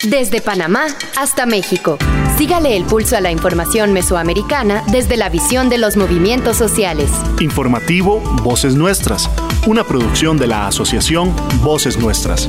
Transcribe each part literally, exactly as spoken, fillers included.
Desde Panamá hasta México. Sígale el pulso a la información mesoamericana desde la visión de los movimientos sociales. Informativo Voces Nuestras, una producción de la asociación Voces Nuestras.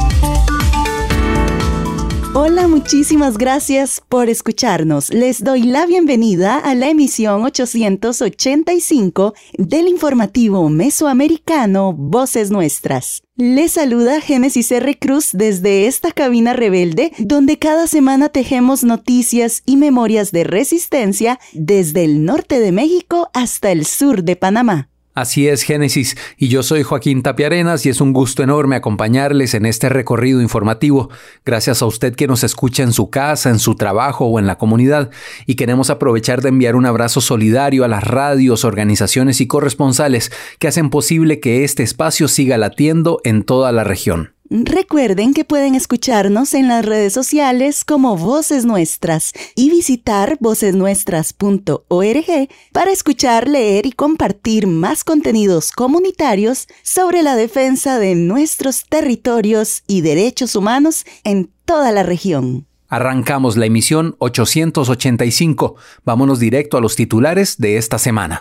Hola, muchísimas gracias por escucharnos. Les doy la bienvenida a la emisión ochocientos ochenta y cinco del informativo mesoamericano Voces Nuestras. Les saluda Génesis R. Cruz desde esta cabina rebelde, donde cada semana tejemos noticias y memorias de resistencia desde el norte de México hasta el sur de Panamá. Así es, Génesis, y yo soy Joaquín Tapia Arenas y es un gusto enorme acompañarles en este recorrido informativo. Gracias a usted que nos escucha en su casa, en su trabajo o en la comunidad, y queremos aprovechar de enviar un abrazo solidario a las radios, organizaciones y corresponsales que hacen posible que este espacio siga latiendo en toda la región. Recuerden que pueden escucharnos en las redes sociales como Voces Nuestras y visitar voces nuestras punto org para escuchar, leer y compartir más contenidos comunitarios sobre la defensa de nuestros territorios y derechos humanos en toda la región. Arrancamos la emisión ochocientos ochenta y cinco. Vámonos directo a los titulares de esta semana.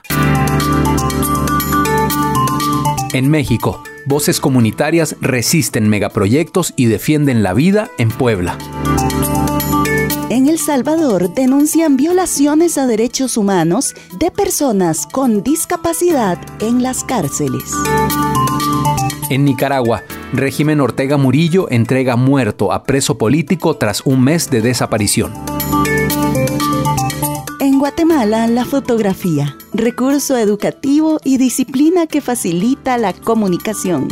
En México, voces comunitarias resisten megaproyectos y defienden la vida en Puebla. En El Salvador denuncian violaciones a derechos humanos de personas con discapacidad en las cárceles. En Nicaragua, régimen Ortega Murillo entrega muerto a preso político tras un mes de desaparición. En Guatemala, la fotografía, recurso educativo y disciplina que facilita la comunicación.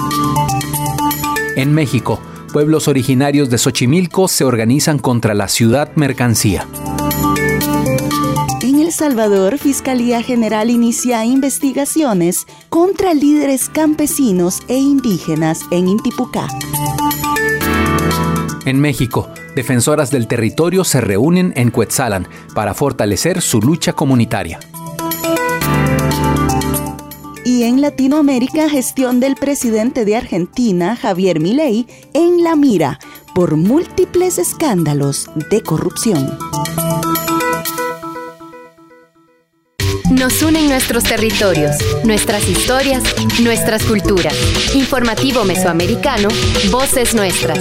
En México, pueblos originarios de Xochimilco se organizan contra la ciudad mercancía. En El Salvador, Fiscalía General inicia investigaciones contra líderes campesinos e indígenas en Intipucá. En México, defensoras del territorio se reúnen en Cuetzalan para fortalecer su lucha comunitaria. Y en Latinoamérica, gestión del presidente de Argentina, Javier Milei, en la mira por múltiples escándalos de corrupción. Nos unen nuestros territorios, nuestras historias, nuestras culturas. Informativo Mesoamericano, Voces Nuestras.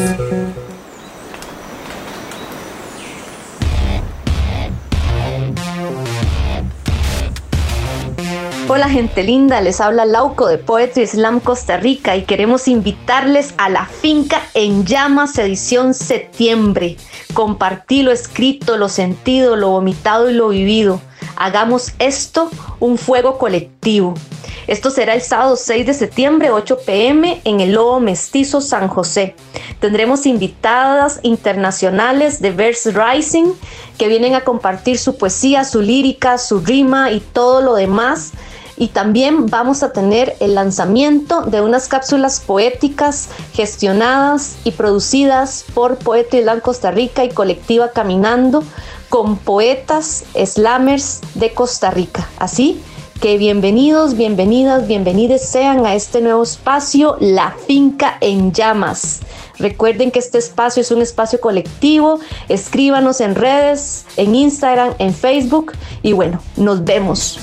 Hola gente linda, les habla Lauco de Poetry Slam Costa Rica y queremos invitarles a la Finca en Llamas edición septiembre. Compartí lo escrito, lo sentido, lo vomitado y lo vivido. Hagamos esto un fuego colectivo. Esto será el sábado seis de septiembre, ocho pe eme, en el Lobo Mestizo San José. Tendremos invitadas internacionales de Verse Rising que vienen a compartir su poesía, su lírica, su rima y todo lo demás. Y también vamos a tener el lanzamiento de unas cápsulas poéticas gestionadas y producidas por Poetry Slam Costa Rica y Colectiva Caminando con poetas slammers de Costa Rica. Así que bienvenidos, bienvenidas, bienvenides sean a este nuevo espacio, La Finca en Llamas. Recuerden que este espacio es un espacio colectivo. Escríbanos en redes, en Instagram, en Facebook y bueno, nos vemos.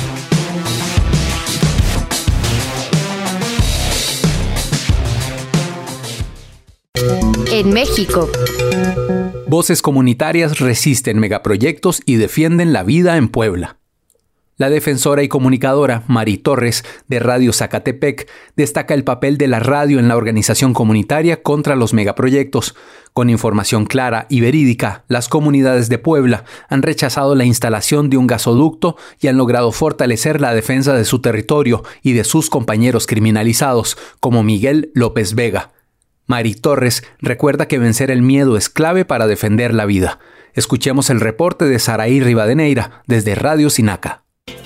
En México, voces comunitarias resisten megaproyectos y defienden la vida en Puebla. La defensora y comunicadora Mari Torres, de Radio Zacatepec, destaca el papel de la radio en la organización comunitaria contra los megaproyectos. Con información clara y verídica, las comunidades de Puebla han rechazado la instalación de un gasoducto y han logrado fortalecer la defensa de su territorio y de sus compañeros criminalizados, como Miguel López Vega. Mari Torres recuerda que vencer el miedo es clave para defender la vida. Escuchemos el reporte de Saraí Rivadeneira desde Radio Sinaca.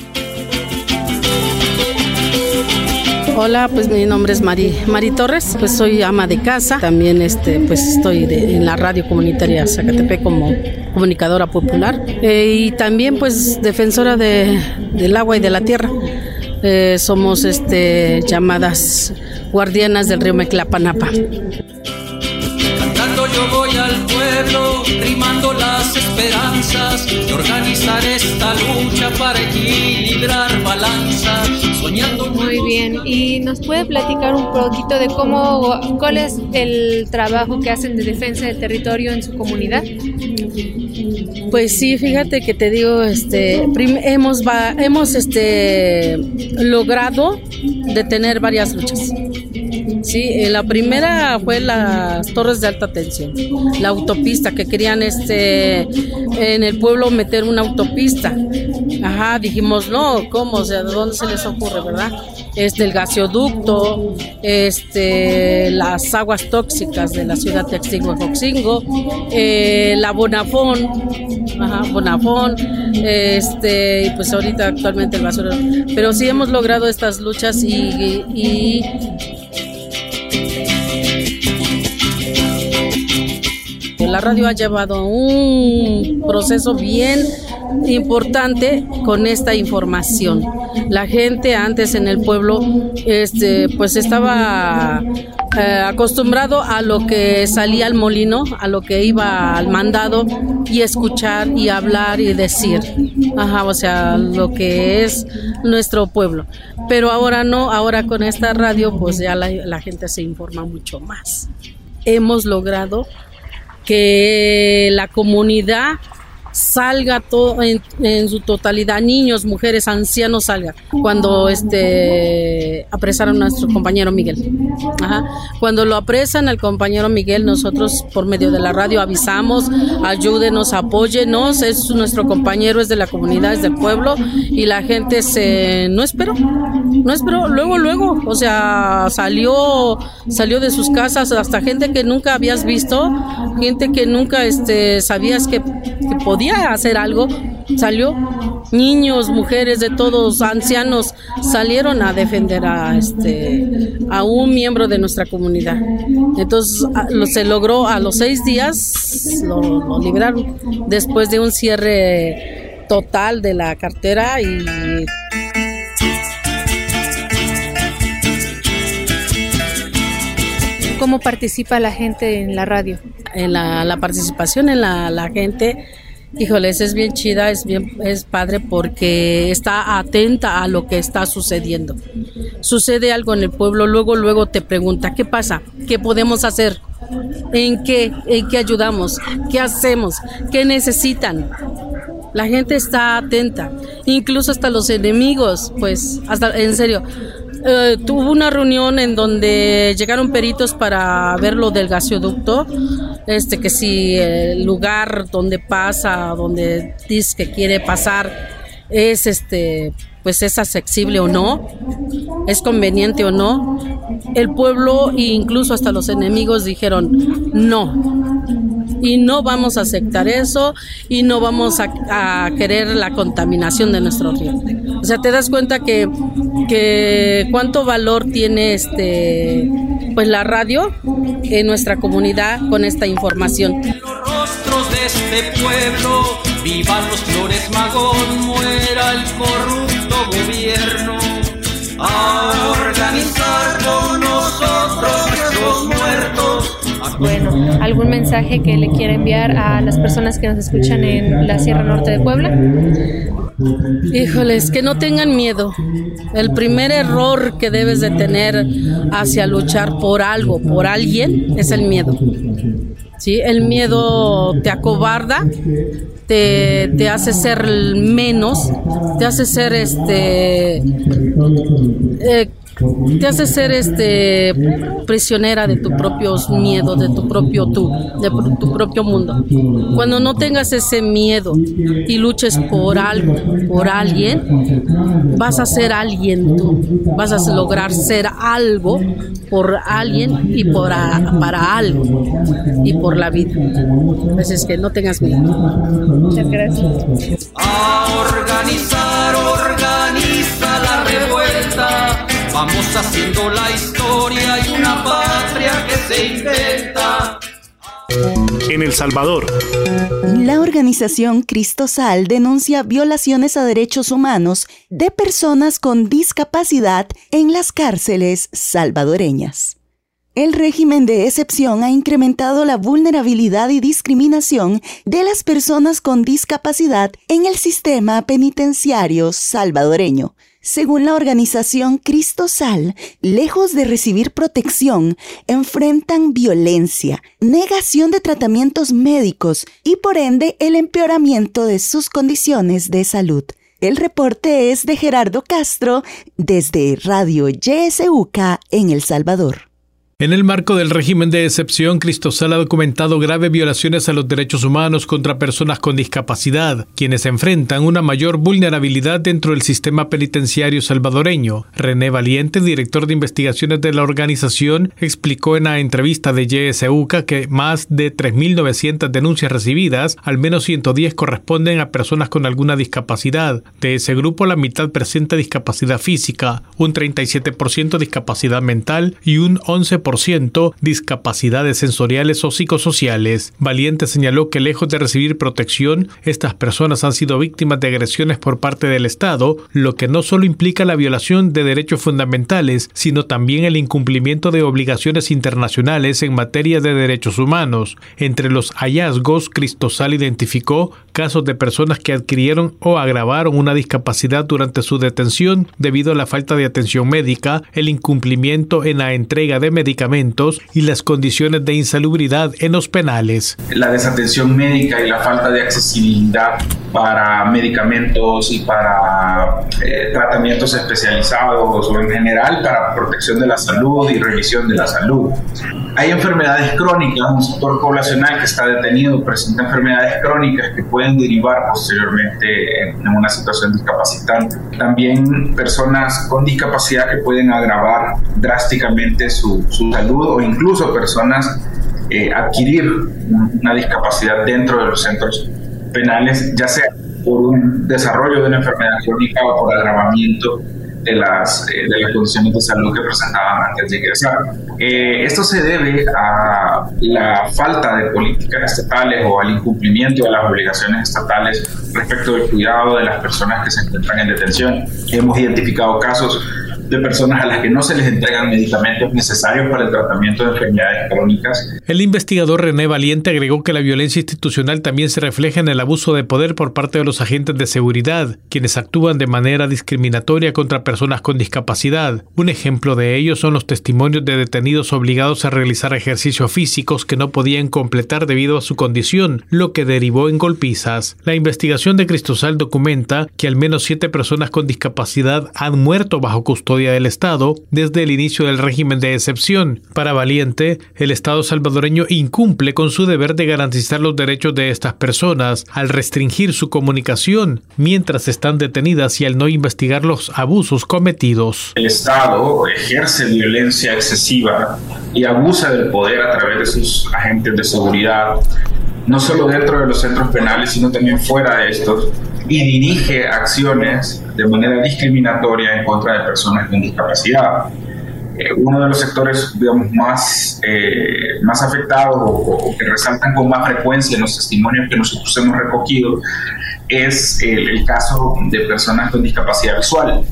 Hola, pues mi nombre es Mari, Mari Torres, pues soy ama de casa, también este, pues estoy de, en la radio comunitaria Zacatepec como comunicadora popular eh, y también pues defensora de, del agua y de la tierra. Eh, somos este, llamadas guardianas del río Meclapanapa. Cantando territorio yo voy al pueblo, rimando las esperanzas de organizar esta lucha para equilibrar balanzas, soñando. Muy bien, ¿y nos puede platicar un poquito de cómo, cuál es el trabajo que hacen de defensa del territorio en su comunidad? Pues sí, fíjate que te digo, este, prim- hemos va- hemos este logrado detener varias luchas. Sí, eh, la primera fue las torres de alta tensión, la autopista, que querían este en el pueblo meter una autopista. Ajá, dijimos, no, ¿cómo? O sea, ¿de dónde se les ocurre, verdad? Este, el gasoducto, este, las aguas tóxicas de la ciudad de Textingo-Joxingo, eh, la Bonafón, ajá, Bonafón, este, y pues ahorita actualmente el basurero. Pero sí hemos logrado estas luchas y, y, y la radio ha llevado un proceso bien importante con esta información. La gente antes en el pueblo este, pues estaba eh, acostumbrado a lo que salía al molino, a lo que iba al mandado y escuchar y hablar y decir. Ajá, o sea, lo que es nuestro pueblo. Pero ahora no, ahora con esta radio pues ya la, la gente se informa mucho más. Hemos logrado que la comunidad salga todo en, en su totalidad, niños, mujeres, ancianos, salga. Cuando este apresaron a nuestro compañero Miguel. Ajá. Cuando lo apresan al compañero Miguel, nosotros por medio de la radio avisamos, ayúdenos, apóyenos, es nuestro compañero, es de la comunidad, es del pueblo, y la gente se no esperó, no esperó, luego, luego, o sea, salió, salió de sus casas, hasta gente que nunca habías visto, gente que nunca este sabías que, que podía hacer algo, salió, niños, mujeres, de todos, ancianos, salieron a defender a este a un miembro de nuestra comunidad. Entonces a, lo, se logró a los seis días, lo, lo liberaron después de un cierre total de la cartera. Y ¿cómo participa la gente en la radio? En la, la participación en la, la gente, híjoles, es bien chida, es bien, es padre porque está atenta a lo que está sucediendo. Sucede algo en el pueblo, luego, luego te pregunta, ¿qué pasa? ¿Qué podemos hacer? ¿En qué? ¿En qué ayudamos? ¿Qué hacemos? ¿Qué necesitan? La gente está atenta, incluso hasta los enemigos, pues, hasta, en serio. Uh, tuvo una reunión en donde llegaron peritos para ver lo del gasoducto, este que si el lugar donde pasa, donde dice que quiere pasar, es este pues es accesible o no, es conveniente o no. El pueblo e incluso hasta los enemigos dijeron no, y no vamos a aceptar eso, y no vamos a, a querer la contaminación de nuestro río. O sea, te das cuenta que, que cuánto valor tiene este pues la radio en nuestra comunidad con esta información. Los rostros de este pueblo, vivan los Flores Magón, muera el corrupto gobierno. A organizar con nosotros nuestros muertos. Bueno, ¿algún mensaje que le quiera enviar a las personas que nos escuchan en la Sierra Norte de Puebla? Híjoles, que no tengan miedo. El primer error que debes de tener hacia luchar por algo, por alguien, es el miedo. ¿Sí? El miedo te acobarda, te, te hace ser menos, te hace ser este... Eh, te hace ser este prisionera de tus propios miedos, de tu propio tú, de tu propio mundo. Cuando no tengas ese miedo y luches por algo, por alguien, vas a ser alguien tú, vas a lograr ser algo por alguien y por a, para algo y por la vida. Así es que no tengas miedo. Muchas gracias. A organizar, organiza la revuelta. Vamos haciendo la historia y una patria que se inventa. En El Salvador, la organización Cristosal denuncia violaciones a derechos humanos de personas con discapacidad en las cárceles salvadoreñas. El régimen de excepción ha incrementado la vulnerabilidad y discriminación de las personas con discapacidad en el sistema penitenciario salvadoreño. Según la organización Cristosal, lejos de recibir protección, enfrentan violencia, negación de tratamientos médicos y por ende el empeoramiento de sus condiciones de salud. El reporte es de Gerardo Castro desde Radio Y S U C A en El Salvador. En el marco del régimen de excepción, Cristosal ha documentado graves violaciones a los derechos humanos contra personas con discapacidad, quienes enfrentan una mayor vulnerabilidad dentro del sistema penitenciario salvadoreño. René Valiente, director de investigaciones de la organización, explicó en la entrevista de Y S U C A que más de tres mil novecientas denuncias recibidas, al menos ciento diez corresponden a personas con alguna discapacidad. De ese grupo, la mitad presenta discapacidad física, un treinta y siete por ciento discapacidad mental y un once por ciento discapacidades sensoriales o psicosociales. Valiente señaló que lejos de recibir protección, estas personas han sido víctimas de agresiones por parte del Estado, lo que no solo implica la violación de derechos fundamentales, sino también el incumplimiento de obligaciones internacionales en materia de derechos humanos. Entre los hallazgos, Cristosal identificó casos de personas que adquirieron o agravaron una discapacidad durante su detención debido a la falta de atención médica, el incumplimiento en la entrega de medicamentos y las condiciones de insalubridad en los penales. La desatención médica y la falta de accesibilidad para medicamentos y para eh, tratamientos especializados o en general para protección de la salud y revisión de la salud. Hay enfermedades crónicas, un sector poblacional que está detenido presenta enfermedades crónicas que pueden derivar posteriormente en, en una situación discapacitante. También personas con discapacidad que pueden agravar drásticamente su, su salud o incluso personas eh, adquirir una discapacidad dentro de los centros penales, ya sea por un desarrollo de una enfermedad crónica o por agravamiento de las, eh, de las condiciones de salud que presentaban antes de ingresar. Eh, esto se debe a la falta de políticas estatales o al incumplimiento de las obligaciones estatales respecto del cuidado de las personas que se encuentran en detención. Hemos identificado casos de personas a las que no se les entregan medicamentos necesarios para el tratamiento de enfermedades crónicas. El investigador René Valiente agregó que la violencia institucional también se refleja en el abuso de poder por parte de los agentes de seguridad, quienes actúan de manera discriminatoria contra personas con discapacidad. Un ejemplo de ello son los testimonios de detenidos obligados a realizar ejercicios físicos que no podían completar debido a su condición, lo que derivó en golpizas. La investigación de Cristosal documenta que al menos siete personas con discapacidad han muerto bajo custodia del Estado desde el inicio del régimen de excepción. Para Valiente, el Estado salvadoreño incumple con su deber de garantizar los derechos de estas personas al restringir su comunicación mientras están detenidas y al no investigar los abusos cometidos. El Estado ejerce violencia excesiva y abusa del poder a través de sus agentes de seguridad, no solo dentro de los centros penales, sino también fuera de estos, y dirige acciones de manera discriminatoria en contra de personas con discapacidad. Eh, uno de los sectores, digamos, más, eh, más afectados o, o que resaltan con más frecuencia en los testimonios que nosotros hemos recogido es el, el caso de personas con discapacidad visual.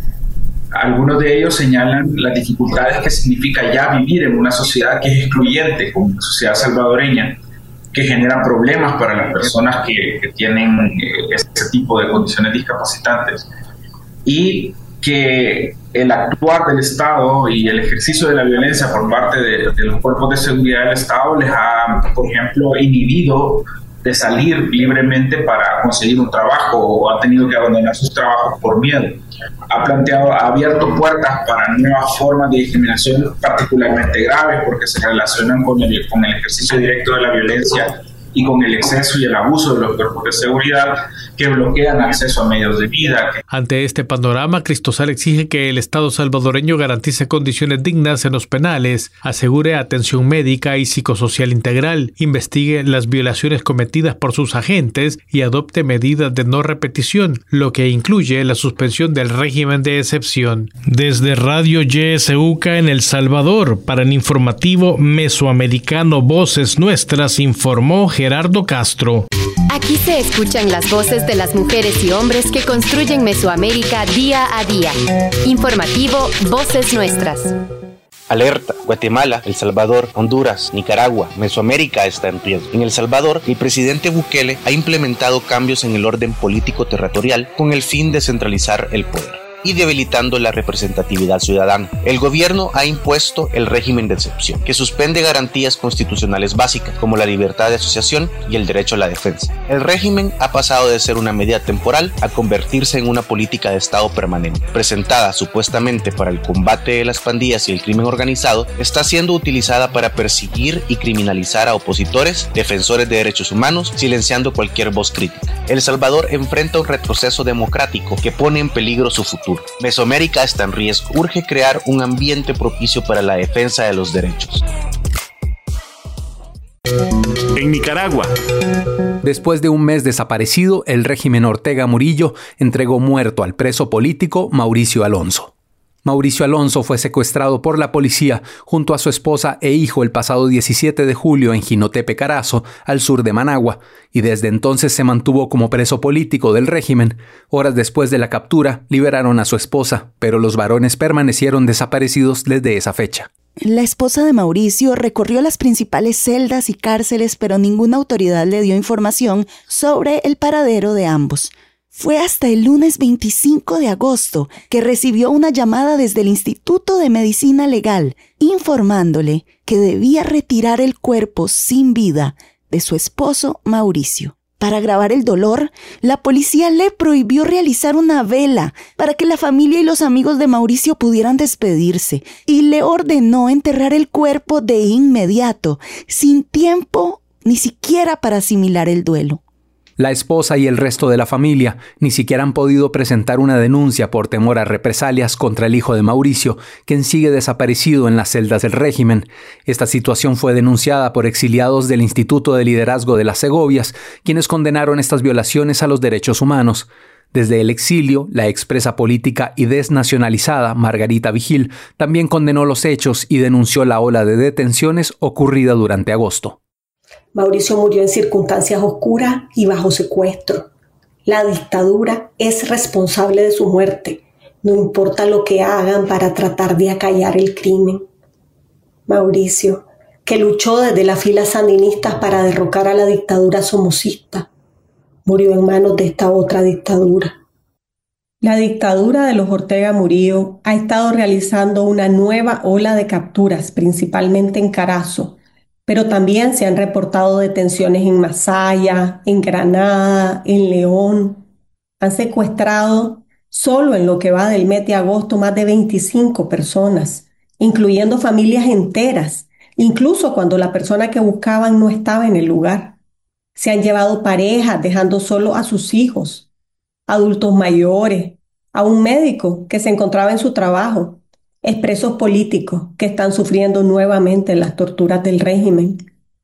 Algunos de ellos señalan las dificultades que significa ya vivir en una sociedad que es excluyente, como la sociedad salvadoreña, que genera problemas para las personas que, que tienen eh, este tipo de condiciones discapacitantes, y que el actuar del Estado y el ejercicio de la violencia por parte de, de los cuerpos de seguridad del Estado les ha, por ejemplo, inhibido de salir libremente para conseguir un trabajo, o ha tenido que abandonar sus trabajos por miedo. Ha planteado, ha abierto puertas para nuevas formas de discriminación particularmente graves porque se relacionan con el, con el ejercicio directo de la violencia y con el exceso y el abuso de los cuerpos de seguridad que bloquean acceso a medios de vida. Ante este panorama, Cristosal exige que el Estado salvadoreño garantice condiciones dignas en los penales, asegure atención médica y psicosocial integral, investigue las violaciones cometidas por sus agentes y adopte medidas de no repetición, lo que incluye la suspensión del régimen de excepción. Desde Radio Y S U C A en El Salvador, para el informativo mesoamericano Voces Nuestras, informó Gerardo Castro. Aquí se escuchan las voces de las mujeres y hombres que construyen Mesoamérica día a día. Informativo Voces Nuestras. Alerta: Guatemala, El Salvador, Honduras, Nicaragua, Mesoamérica está en riesgo. En El Salvador, el presidente Bukele ha implementado cambios en el orden político territorial con el fin de centralizar el poder y debilitando la representatividad ciudadana. El gobierno ha impuesto el régimen de excepción, que suspende garantías constitucionales básicas como la libertad de asociación y el derecho a la defensa. El régimen ha pasado de ser una medida temporal a convertirse en una política de Estado permanente. Presentada supuestamente para el combate de las pandillas y el crimen organizado, está siendo utilizada para perseguir y criminalizar a opositores, defensores de derechos humanos, silenciando cualquier voz crítica. El Salvador enfrenta un retroceso democrático que pone en peligro su futuro. Mesoamérica está en riesgo. Urge crear un ambiente propicio para la defensa de los derechos. En Nicaragua. Después de un mes desaparecido, el régimen Ortega Murillo entregó muerto al preso político Mauricio Alonso. Mauricio Alonso fue secuestrado por la policía junto a su esposa e hijo el pasado diecisiete de julio en Jinotepe Carazo, al sur de Managua, y desde entonces se mantuvo como preso político del régimen. Horas después de la captura, liberaron a su esposa, pero los varones permanecieron desaparecidos desde esa fecha. La esposa de Mauricio recorrió las principales celdas y cárceles, pero ninguna autoridad le dio información sobre el paradero de ambos. Fue hasta el lunes veinticinco de agosto que recibió una llamada desde el Instituto de Medicina Legal informándole que debía retirar el cuerpo sin vida de su esposo Mauricio. Para agravar el dolor, la policía le prohibió realizar una vela para que la familia y los amigos de Mauricio pudieran despedirse y le ordenó enterrar el cuerpo de inmediato, sin tiempo ni siquiera para asimilar el duelo. La esposa y el resto de la familia ni siquiera han podido presentar una denuncia por temor a represalias contra el hijo de Mauricio, quien sigue desaparecido en las celdas del régimen. Esta situación fue denunciada por exiliados del Instituto de Liderazgo de las Segovias, quienes condenaron estas violaciones a los derechos humanos. Desde el exilio, la expresa política y desnacionalizada Margarita Vigil también condenó los hechos y denunció la ola de detenciones ocurrida durante agosto. Mauricio murió en circunstancias oscuras y bajo secuestro. La dictadura es responsable de su muerte, no importa lo que hagan para tratar de acallar el crimen. Mauricio, que luchó desde las filas sandinistas para derrocar a la dictadura somocista, murió en manos de esta otra dictadura. La dictadura de los Ortega Murillo ha estado realizando una nueva ola de capturas, principalmente en Carazo, pero también se han reportado detenciones en Masaya, en Granada, en León. Han secuestrado solo en lo que va del mes de agosto más de veinticinco personas, incluyendo familias enteras, incluso cuando la persona que buscaban no estaba en el lugar. Se han llevado parejas dejando solo a sus hijos, adultos mayores, a un médico que se encontraba en su trabajo, expresos políticos que están sufriendo nuevamente las torturas del régimen.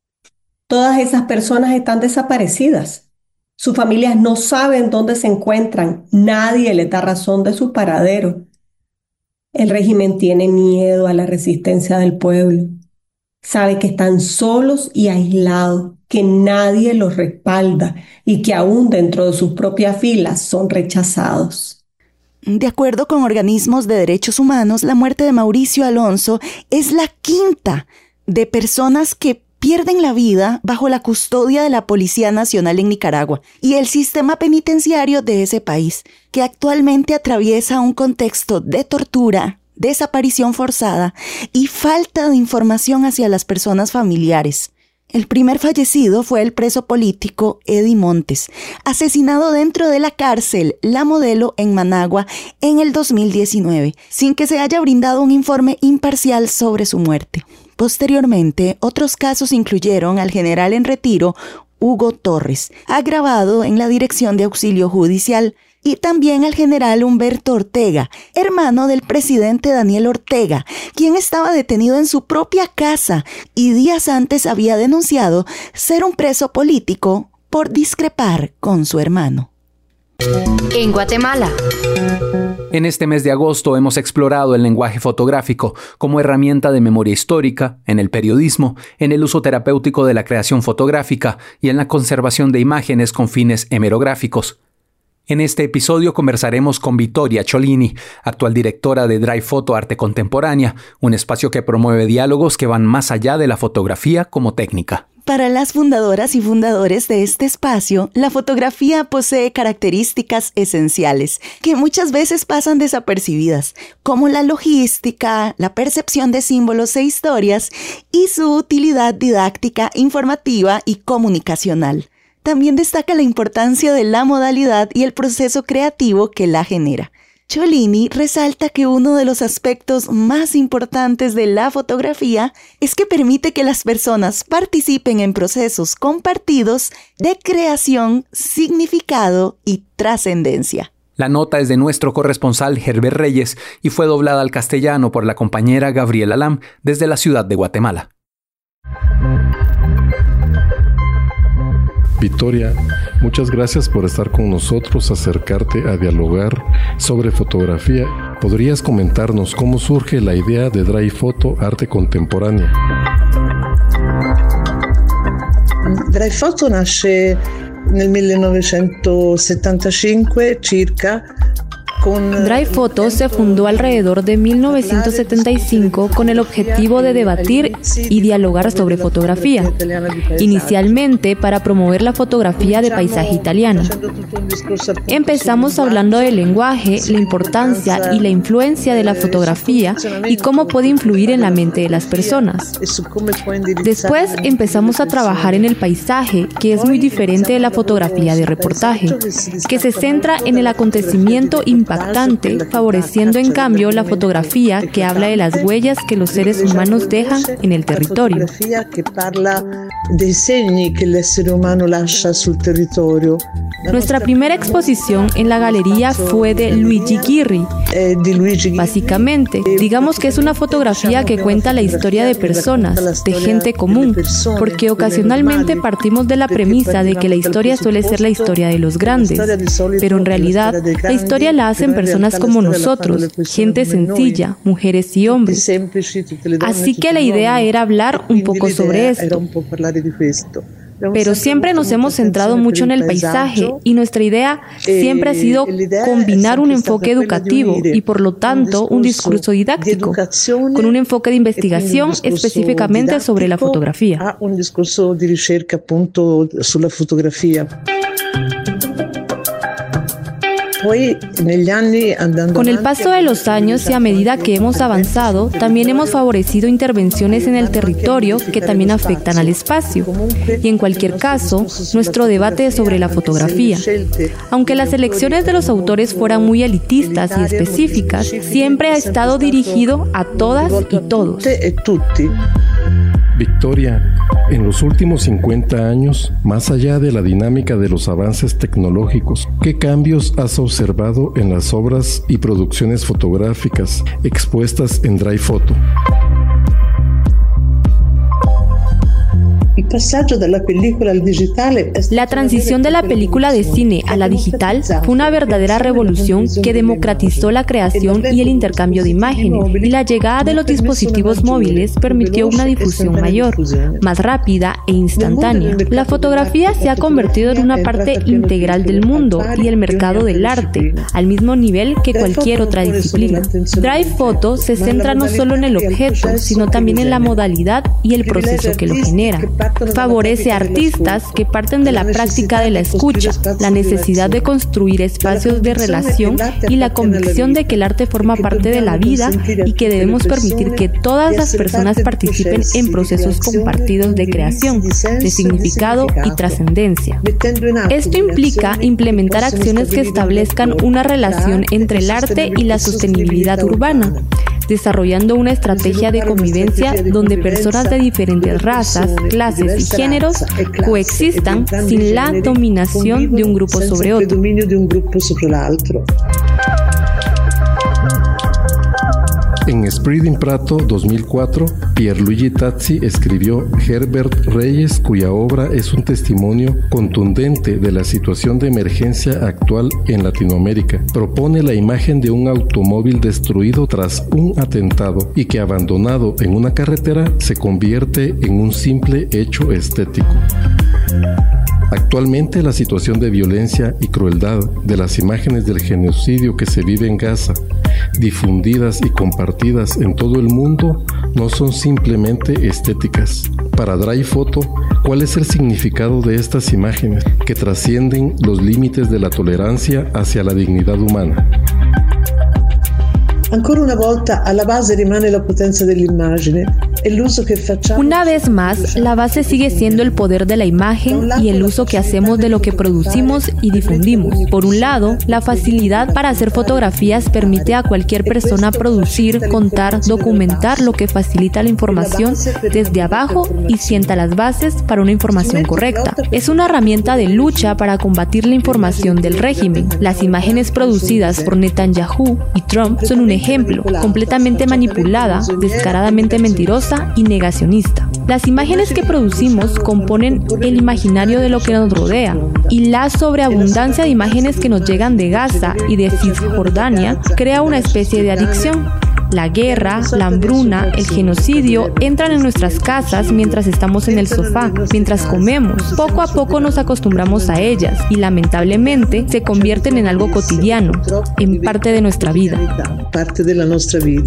Todas esas personas están desaparecidas. Sus familias no saben dónde se encuentran. Nadie les da razón de su paradero. El régimen tiene miedo a la resistencia del pueblo. Sabe que están solos y aislados, que nadie los respalda y que aún dentro de sus propias filas son rechazados. De acuerdo con organismos de derechos humanos, la muerte de Mauricio Alonso es la quinta de personas que pierden la vida bajo la custodia de la Policía Nacional en Nicaragua y el sistema penitenciario de ese país, que actualmente atraviesa un contexto de tortura, desaparición forzada y falta de información hacia las personas familiares. El primer fallecido fue el preso político Eddie Montes, asesinado dentro de la cárcel La Modelo en Managua en el dos mil diecinueve, sin que se haya brindado un informe imparcial sobre su muerte. Posteriormente, otros casos incluyeron al general en retiro Hugo Torres, agravado en la Dirección de Auxilio Judicial, y también al general Humberto Ortega, hermano del presidente Daniel Ortega, quien estaba detenido en su propia casa y días antes había denunciado ser un preso político por discrepar con su hermano. En Guatemala. En este mes de agosto hemos explorado el lenguaje fotográfico como herramienta de memoria histórica, en el periodismo, en el uso terapéutico de la creación fotográfica y en la conservación de imágenes con fines hemerográficos. En este episodio conversaremos con Vittoria Ciolini, actual directora de Drive Photo Arte Contemporánea, un espacio que promueve diálogos que van más allá de la fotografía como técnica. Para las fundadoras y fundadores de este espacio, la fotografía posee características esenciales que muchas veces pasan desapercibidas, como la logística, la percepción de símbolos e historias y su utilidad didáctica, informativa y comunicacional. También destaca la importancia de la modalidad y el proceso creativo que la genera. Ciolini resalta que uno de los aspectos más importantes de la fotografía es que permite que las personas participen en procesos compartidos de creación, significado y trascendencia. La nota es de nuestro corresponsal Herbert Reyes y fue doblada al castellano por la compañera Gabriela Lam desde la ciudad de Guatemala. Vittoria, muchas gracias por estar con nosotros, acercarte a dialogar sobre fotografía. ¿Podrías comentarnos cómo surge la idea de Drive Photo Arte Contemporánea? Drive Photo nasce nel millenovecentosettantacinque circa. Drive Photo se fundó alrededor de mil novecientos setenta y cinco con el objetivo de debatir y dialogar sobre fotografía, inicialmente para promover la fotografía de paisaje italiana. Empezamos hablando del lenguaje, la importancia y la influencia de la fotografía y cómo puede influir en la mente de las personas. Después empezamos a trabajar en el paisaje, que es muy diferente de la fotografía de reportaje, que se centra en el acontecimiento impactante, favoreciendo en cambio la fotografía que habla de las huellas que los seres humanos dejan en el territorio. Nuestra primera exposición en la galería fue de Luigi Ghirri. Básicamente, digamos que es una fotografía que cuenta la historia de personas, de gente común, porque ocasionalmente partimos de la premisa de que la historia suele ser la historia de los grandes, pero en realidad la historia la hacen personas como nosotros, gente sencilla, mujeres y hombres. Así que la idea era hablar un poco sobre esto. Pero siempre nos hemos centrado mucho en el paisaje y nuestra idea siempre ha sido combinar un enfoque educativo y por lo tanto un discurso didáctico con un enfoque de investigación específicamente sobre la fotografía. Un discurso de ricerca appunto sulla fotografia. Con el paso de los años y a medida que hemos avanzado, también hemos favorecido intervenciones en el territorio que también afectan al espacio. Y en cualquier caso, nuestro debate es sobre la fotografía. Aunque las elecciones de los autores fueran muy elitistas y específicas, siempre ha estado dirigido a todas y todos. Vittoria, en los últimos cincuenta años, más allá de la dinámica de los avances tecnológicos, ¿qué cambios has observado en las obras y producciones fotográficas expuestas en Drive Photo? La transición de la película de cine a la digital fue una verdadera revolución que democratizó la creación y el intercambio de imágenes, y la llegada de los dispositivos móviles permitió una difusión mayor, más rápida e instantánea. La fotografía se ha convertido en una parte integral del mundo y el mercado del arte, al mismo nivel que cualquier otra disciplina. Drive Photo se centra no solo en el objeto, sino también en la modalidad y el proceso que lo genera. Favorece a artistas que parten de la práctica de la escucha, la necesidad de construir espacios de relación y la convicción de que el arte forma parte de la vida y que debemos permitir que todas las personas participen en procesos compartidos de creación, de significado y trascendencia. Esto implica implementar acciones que establezcan una relación entre el arte y la sostenibilidad urbana, desarrollando una estrategia de convivencia donde personas de diferentes razas, clases y géneros coexistan sin la dominación de un grupo sobre otro. En Spreading Prato dos mil cuatro, Pierluigi Tazzi escribió Herbert Reyes, cuya obra es un testimonio contundente de la situación de emergencia actual en Latinoamérica. Propone la imagen de un automóvil destruido tras un atentado y que, abandonado en una carretera, se convierte en un simple hecho estético. Actualmente la situación de violencia y crueldad de las imágenes del genocidio que se vive en Gaza, difundidas y compartidas en todo el mundo, no son simplemente estéticas. Para Dry Photo, ¿cuál es el significado de estas imágenes que trascienden los límites de la tolerancia hacia la dignidad humana? Ancora una volta alla base rimane la potenza dell'immagine e l'uso che facciamo. Una vez más, la base sigue siendo el poder de la imagen y el uso que hacemos de lo que producimos y difundimos. Por un lado, la facilidad para hacer fotografías permite a cualquier persona producir, contar, documentar, lo que facilita la información desde abajo y sienta las bases para una información correcta. Es una herramienta de lucha para combatir la información del régimen. Las imágenes producidas por Netanyahu y Trump son un ejemplo, completamente manipulada, descaradamente mentirosa y negacionista. Las imágenes que producimos componen el imaginario de lo que nos rodea, y la sobreabundancia de imágenes que nos llegan de Gaza y de Cisjordania crea una especie de adicción. La guerra, la hambruna, el genocidio entran en nuestras casas mientras estamos en el sofá, mientras comemos. Poco a poco nos acostumbramos a ellas y lamentablemente se convierten en algo cotidiano, en parte de nuestra vida. Parte de la nuestra vida.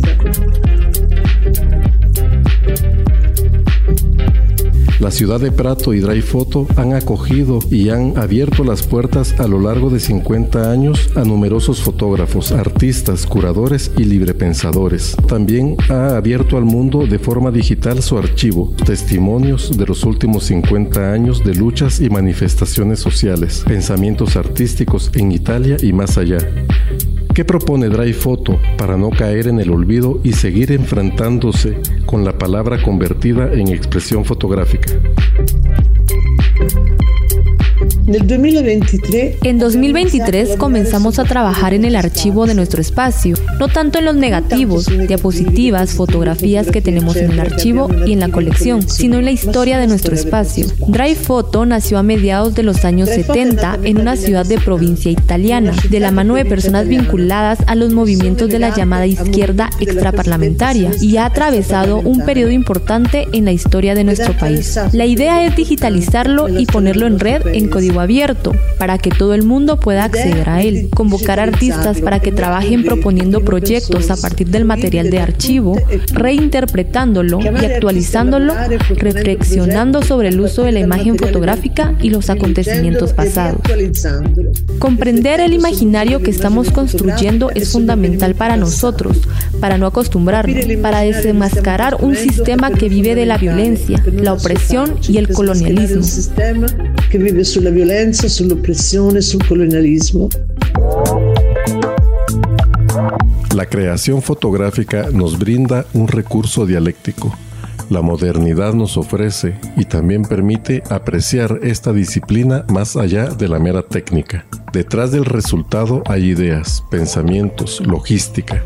La ciudad de Prato y Dry Photo han acogido y han abierto las puertas a lo largo de cincuenta años a numerosos fotógrafos, artistas, curadores y librepensadores. También ha abierto al mundo de forma digital su archivo, testimonios de los últimos cincuenta años de luchas y manifestaciones sociales, pensamientos artísticos en Italia y más allá. ¿Qué propone Dry Photo para no caer en el olvido y seguir enfrentándose con la palabra convertida en expresión fotográfica? En dos mil veintitrés comenzamos a trabajar en el archivo de nuestro espacio, no tanto en los negativos, diapositivas, fotografías que tenemos en el archivo y en la colección, sino en la historia de nuestro espacio. Dry Photo nació a mediados de los años setenta en una ciudad de provincia italiana, de la mano de personas vinculadas a los movimientos de la llamada izquierda extraparlamentaria, y ha atravesado un periodo importante en la historia de nuestro país. La idea es digitalizarlo y ponerlo en red en código abierto para que todo el mundo pueda acceder a él, convocar artistas para que trabajen proponiendo proyectos a partir del material de archivo, reinterpretándolo y actualizándolo, reflexionando sobre el uso de la imagen fotográfica y los acontecimientos pasados. Comprender el imaginario que estamos construyendo es fundamental para nosotros, para no acostumbrarnos, para desenmascarar un sistema que vive de la violencia, la opresión y el colonialismo. Que vive sulla violenza, sull'oppressione, sul colonialismo. La creación fotográfica nos brinda un recurso dialéctico. La modernidad nos ofrece y también permite apreciar esta disciplina más allá de la mera técnica. Detrás del resultado hay ideas, pensamientos, logística.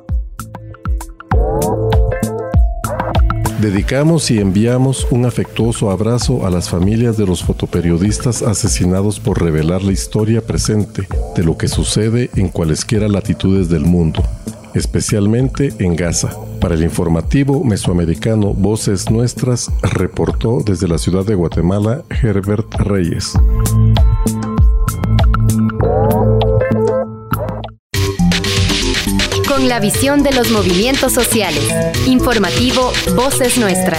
Dedicamos y enviamos un afectuoso abrazo a las familias de los fotoperiodistas asesinados por revelar la historia presente de lo que sucede en cualesquiera latitudes del mundo, especialmente en Gaza. Para el informativo mesoamericano Voces Nuestras, reportó desde la ciudad de Guatemala Herbert Reyes. Con la visión de los movimientos sociales. Informativo Voces Nuestras.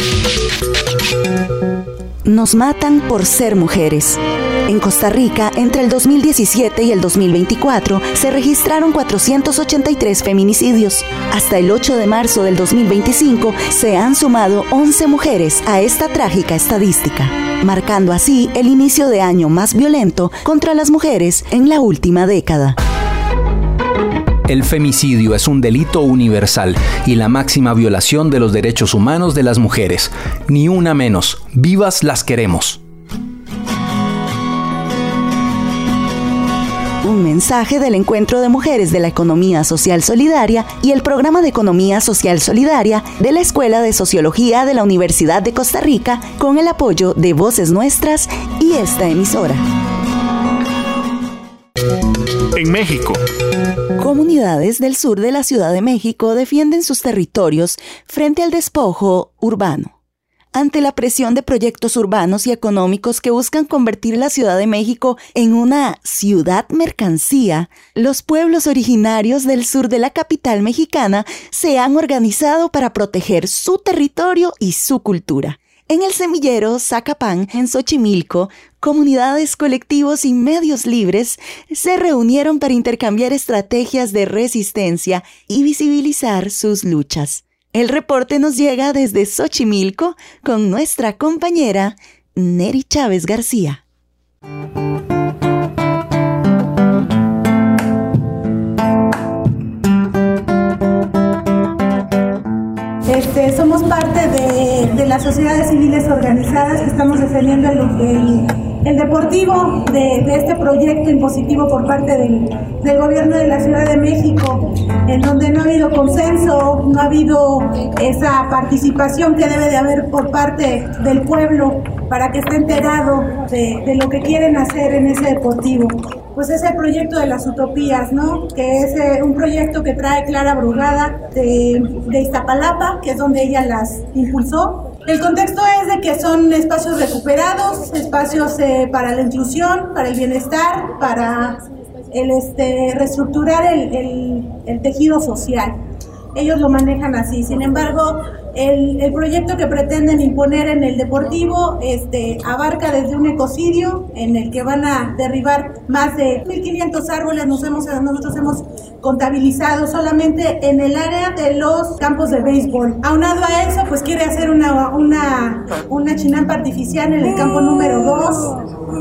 Nos matan por ser mujeres. En Costa Rica, entre el dos mil diecisiete y el dos mil veinticuatro, se registraron cuatrocientos ochenta y tres feminicidios. Hasta el ocho de marzo del dos mil veinticinco, se han sumado once mujeres a esta trágica estadística, marcando así el inicio de año más violento contra las mujeres en la última década. El femicidio es un delito universal y la máxima violación de los derechos humanos de las mujeres. Ni una menos. Vivas las queremos. Un mensaje del Encuentro de Mujeres de la Economía Social Solidaria y el Programa de Economía Social Solidaria de la Escuela de Sociología de la Universidad de Costa Rica, con el apoyo de Voces Nuestras y esta emisora. En México. Comunidades del sur de la Ciudad de México defienden sus territorios frente al despojo urbano. ante la presión de proyectos urbanos y económicos que buscan convertir la Ciudad de México en una ciudad mercancía, los pueblos originarios del sur de la capital mexicana se han organizado para proteger su territorio y su cultura. En el semillero Zacapán, en Xochimilco, comunidades, colectivos y medios libres se reunieron para intercambiar estrategias de resistencia y visibilizar sus luchas. El reporte nos llega desde Xochimilco con nuestra compañera Neri Chávez García. Este, somos parte de, de las sociedades civiles organizadas que estamos defendiendo el, el, el deportivo de, de este proyecto impositivo por parte del, del gobierno de la Ciudad de México, en donde no ha habido consenso, no ha habido esa participación que debe de haber por parte del pueblo para que esté enterado de, de lo que quieren hacer en ese deportivo. Pues es el proyecto de las utopías, ¿no? Que es eh, un proyecto que trae Clara Brugada de, de Iztapalapa, que es donde ella las impulsó. El contexto es de que son espacios recuperados, espacios eh, para la inclusión, para el bienestar, para el, este, reestructurar el, el, el tejido social. Ellos lo manejan así. Sin embargo, el, el proyecto que pretenden imponer en el deportivo este, abarca desde un ecocidio en el que van a derribar más de mil quinientos árboles. Nos hemos, nosotros hemos contabilizado solamente en el área de los campos de béisbol. Aunado a eso, pues quiere hacer una, una, una chinampa artificial en el campo número dos.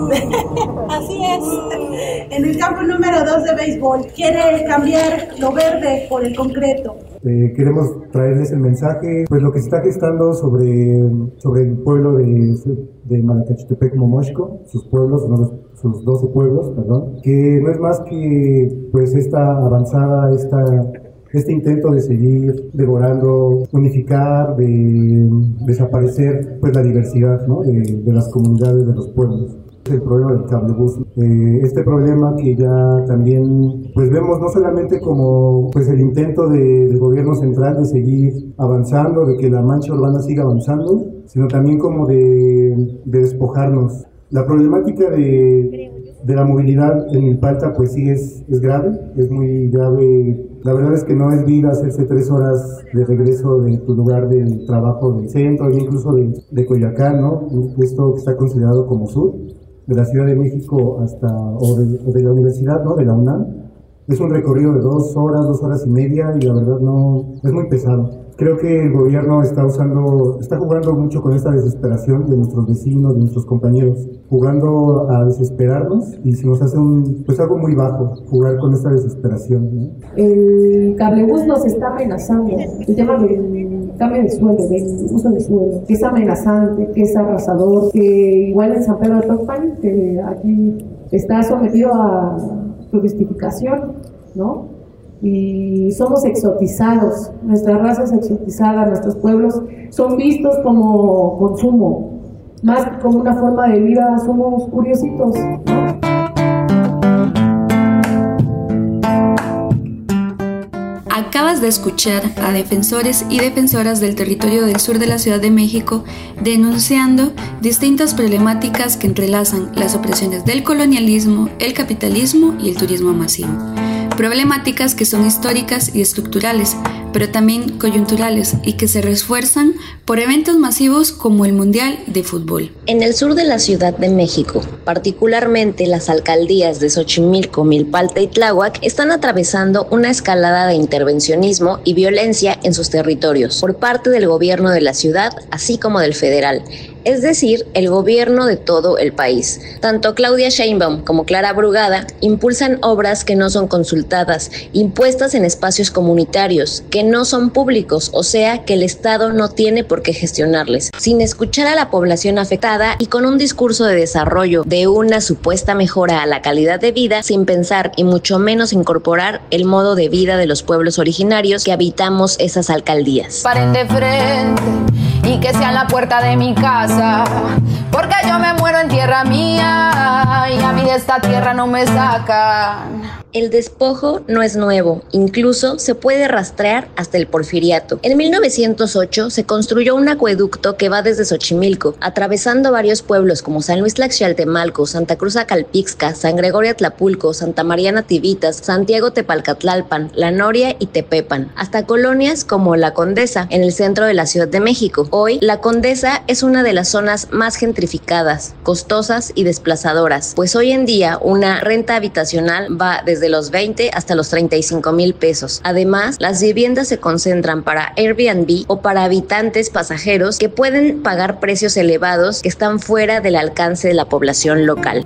Así es, en el campo número dos de béisbol. Quiere cambiar lo verde por el concreto. Eh, queremos traerles el mensaje, pues lo que se está gestando sobre, sobre el pueblo de, de Malacachitepec, Momoxco, sus pueblos, no, sus doce pueblos, perdón, que no es más que pues esta avanzada, esta, este intento de seguir devorando, unificar, de desaparecer pues la diversidad, ¿no? de, de las comunidades, de los pueblos. El problema del cablebús, eh, este problema que ya también pues vemos no solamente como pues el intento de, del gobierno central de seguir avanzando, de que la mancha urbana siga avanzando, sino también como de, de despojarnos. La problemática de, de la movilidad en Milpalta pues sí es, es grave, es muy grave. La verdad es que no es vida hacerse tres horas de regreso de tu lugar de trabajo del centro, incluso de, de Coyoacán, ¿no? Esto que está considerado como sur, de la Ciudad de México hasta, o de, o de la universidad, ¿no? De la UNAM. Es un recorrido de dos horas, dos horas y media, y la verdad no, es muy pesado. Creo que el gobierno está usando, está jugando mucho con esta desesperación de nuestros vecinos, de nuestros compañeros, jugando a desesperarnos, y se nos hace un, pues algo muy bajo, jugar con esta desesperación, ¿no? El cablebús nos está amenazando, el tema del cambio de suelo, del uso de suelo, que es amenazante, que es arrasador, que igual en San Pedro de Tocpan, que aquí está sometido a turistificación, ¿no? Y somos exotizados, nuestra raza es exotizada, nuestros pueblos son vistos como consumo, más que como una forma de vida, somos curiositos, ¿no? Acabas de escuchar a defensores y defensoras del territorio del sur de la Ciudad de México denunciando distintas problemáticas que entrelazan las opresiones del colonialismo, el capitalismo y el turismo masivo. Problemáticas que son históricas y estructurales, pero también coyunturales y que se refuerzan por eventos masivos como el Mundial de Fútbol. En el sur de la Ciudad de México, particularmente las alcaldías de Xochimilco, Milpalta y Tláhuac, están atravesando una escalada de intervencionismo y violencia en sus territorios por parte del gobierno de la ciudad, así como del federal, es decir, el gobierno de todo el país. Tanto Claudia Sheinbaum como Clara Brugada impulsan obras que no son consultadas, impuestas en espacios comunitarios, que no son públicos, o sea, que el Estado no tiene por qué gestionarles, sin escuchar a la población afectada y con un discurso de desarrollo de una supuesta mejora a la calidad de vida, sin pensar y mucho menos incorporar el modo de vida de los pueblos originarios que habitamos esas alcaldías. Paren de frente y que sea la puerta de mi casa, porque yo me muero en tierra mía y a mí de esta tierra no me sacan. El despojo no es nuevo, incluso se puede rastrear hasta el Porfiriato. En mil novecientos ocho se construyó un acueducto que va desde Xochimilco, atravesando varios pueblos como San Luis Tlaxcaltemalco, Santa Cruz Acalpixca, San Gregorio Atlapulco, Santa María Nativitas, Santiago Tepalcatlalpan, La Noria y Tepepan, hasta colonias como La Condesa, en el centro de la Ciudad de México. Hoy, La Condesa es una de las zonas más gentrificadas, costosas y desplazadoras, pues hoy en día una renta habitacional va desde Desde los veinte hasta los treinta y cinco mil pesos. Además, las viviendas se concentran para Airbnb o para habitantes pasajeros que pueden pagar precios elevados que están fuera del alcance de la población local.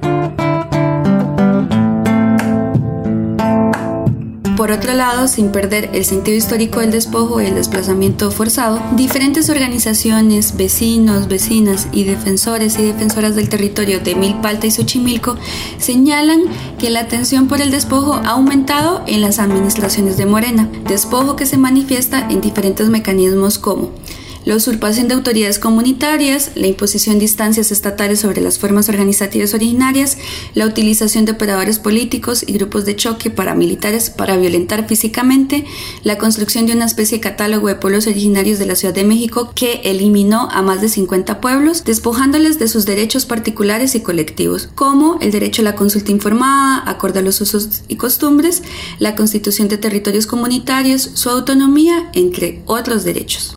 Por otro lado, sin perder el sentido histórico del despojo y el desplazamiento forzado, diferentes organizaciones, vecinos, vecinas y defensores y defensoras del territorio de Milpa Alta y Xochimilco señalan que la tensión por el despojo ha aumentado en las administraciones de Morena, despojo que se manifiesta en diferentes mecanismos como la usurpación de autoridades comunitarias, la imposición de instancias estatales sobre las formas organizativas originarias, la utilización de operadores políticos y grupos de choque paramilitares para violentar físicamente, la construcción de una especie de catálogo de pueblos originarios de la Ciudad de México que eliminó a más de cincuenta pueblos, despojándoles de sus derechos particulares y colectivos, como el derecho a la consulta informada, acorde a los usos y costumbres, la constitución de territorios comunitarios, su autonomía, entre otros derechos.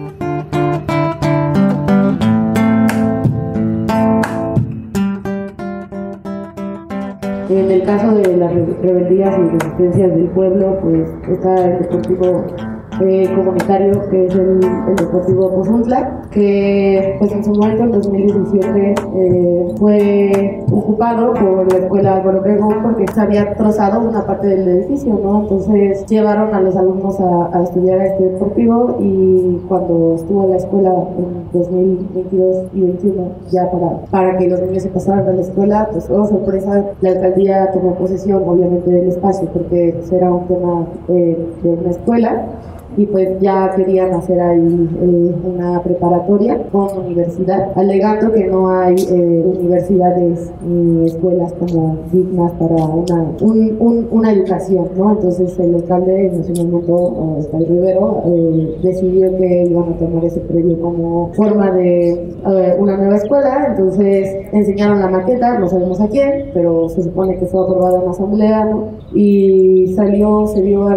En el caso de las rebeldías y resistencias del pueblo, pues está el Deportivo eh, Comunitario, que es el, el Deportivo Pozuntla, que pues en su momento, en dos mil diecisiete, eh, fue ocupado por la escuela Álvaro Obregón porque se había trozado una parte del edificio, ¿no? Entonces llevaron a los alumnos a, a estudiar a este deportivo, y cuando estuvo en la escuela en dos mil veintidós y veintiuno, ya para, para que los niños se pasaran a la escuela, pues oh sorpresa, la alcaldía tomó posesión obviamente del espacio porque será un tema eh, de una escuela. Y pues ya querían hacer ahí eh, una preparatoria con universidad, alegando que no hay eh, universidades ni escuelas como dignas para una, un, un, una educación, ¿no? Entonces el alcalde en ese momento, hasta el Rivero, eh, decidió que iban a tomar ese predio como forma de eh, una nueva escuela. Entonces enseñaron la maqueta, no sabemos a quién, pero se supone que fue aprobada en la asamblea, ¿no? Y salió, se dio a, a,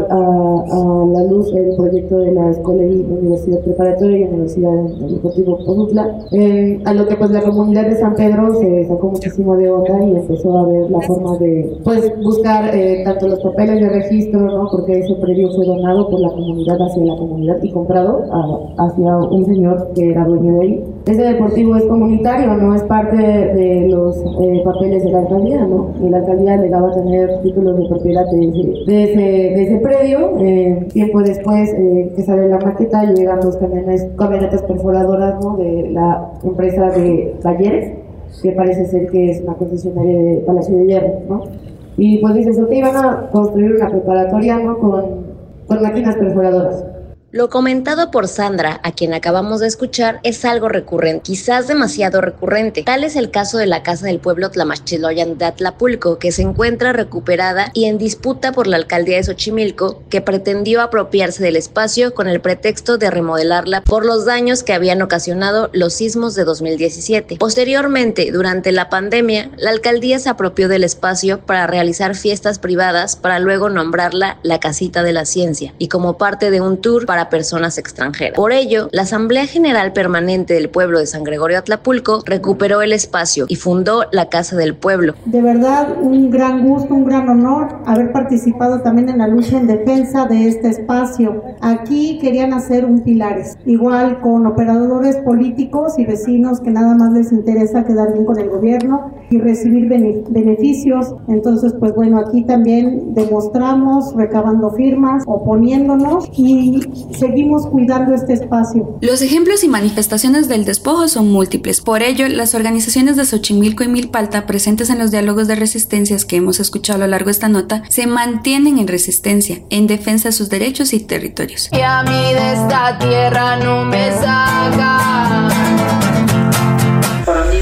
a la luz el proyecto de la Escuela y Universidad Preparatoria y Universidad del Deportivo Pozuntla, eh, a lo que pues la comunidad de San Pedro se sacó muchísimo de onda y empezó a ver la forma de pues buscar eh, tanto los papeles de registro, ¿no? Porque ese predio fue donado por la comunidad hacia la comunidad y comprado a, hacia un señor que era dueño de ahí. Ese deportivo es comunitario, no es parte de, de los eh, papeles de la alcaldía, ¿no? Y la alcaldía le daba a tener títulos de propiedad de ese, de ese, de ese predio. Eh, tiempo después eh, que sale la maqueta, llegan los camiones, camionetas perforadoras, ¿no? De la empresa de Talleres, que parece ser que es una concesionaria de Palacio de Hierro, ¿no? Y pues dices, ok, van a construir una preparatoria, ¿no? Con, con máquinas perforadoras. Lo comentado por Sandra, a quien acabamos de escuchar, es algo recurrente, quizás demasiado recurrente. Tal es el caso de la Casa del Pueblo Tlamachtiloyan de Atlapulco, que se encuentra recuperada y en disputa por la alcaldía de Xochimilco, que pretendió apropiarse del espacio con el pretexto de remodelarla por los daños que habían ocasionado los sismos de dos mil diecisiete. Posteriormente, durante la pandemia, la alcaldía se apropió del espacio para realizar fiestas privadas para luego nombrarla la Casita de la Ciencia y como parte de un tour para personas extranjeras. Por ello, la Asamblea General Permanente del Pueblo de San Gregorio Atlapulco recuperó el espacio y fundó la Casa del Pueblo. De verdad, un gran gusto, un gran honor haber participado también en la lucha en defensa de este espacio. Aquí querían hacer un Pilares, igual con operadores políticos y vecinos que nada más les interesa quedar bien con el gobierno y recibir beneficios. Entonces, pues bueno, aquí también demostramos recabando firmas, oponiéndonos y seguimos cuidando este espacio. Los ejemplos y manifestaciones del despojo son múltiples. Por ello, las organizaciones de Xochimilco y Milpa Alta presentes en los diálogos de resistencias que hemos escuchado a lo largo de esta nota se mantienen en resistencia, en defensa de sus derechos y territorios. Y a mí de esta tierra no me saca. Para mí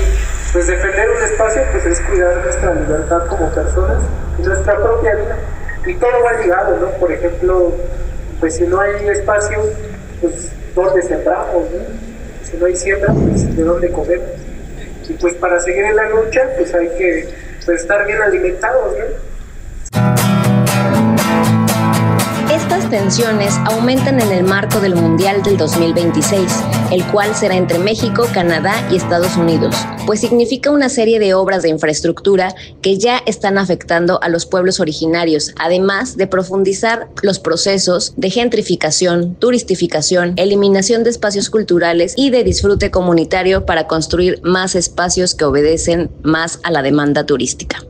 pues defender un espacio pues es cuidar nuestra libertad como personas y nuestra propia vida. Y todo va ligado, ¿no? Por ejemplo, pues si no hay espacio, pues ¿dónde sembramos, no? Si no hay siembra, pues ¿de dónde comemos? Y pues para seguir en la lucha, pues hay que pues, estar bien alimentados, ¿no? Estas tensiones aumentan en el marco del Mundial del dos mil veintiséis, el cual será entre México, Canadá y Estados Unidos, pues significa una serie de obras de infraestructura que ya están afectando a los pueblos originarios, además de profundizar los procesos de gentrificación, turistificación, eliminación de espacios culturales y de disfrute comunitario para construir más espacios que obedecen más a la demanda turística.